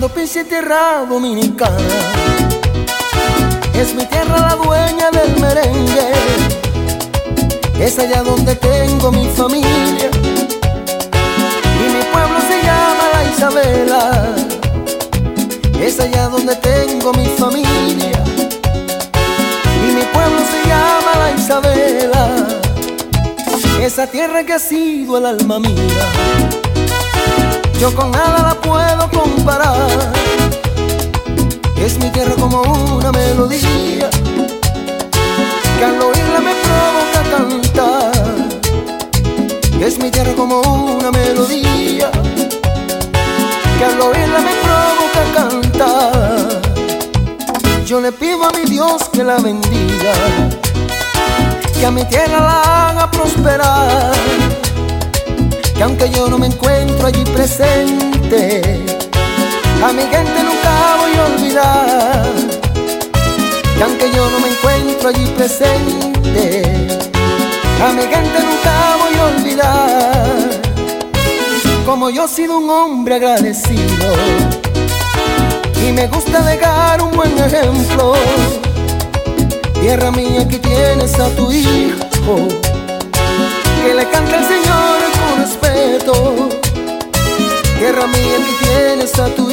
cuando pise tierra dominicana. Es mi tierra la dueña del merengue, es allá donde tengo mi familia. Y mi pueblo se llama La Isabela, es allá donde tengo mi familia. Y mi pueblo se llama La Isabela, esa tierra que ha sido el alma mía. Yo con nada la puedo comparar, es mi tierra como una melodía que al oírla me provoca cantar. Es mi tierra como una melodía que al oírla me provoca cantar. Yo le pido a mi Dios que la bendiga, que a mi tierra la haga prosperar, que aunque yo no me encuentro allí presente, a mi gente nunca voy a olvidar. Que aunque yo no me encuentro allí presente, a mi gente nunca voy a olvidar. Como yo he sido un hombre agradecido y me gusta dejar un buen ejemplo. Tierra mía, aquí tienes a tu hijo, que le canta al Señor con respeto. Tierra mía, aquí tienes a tu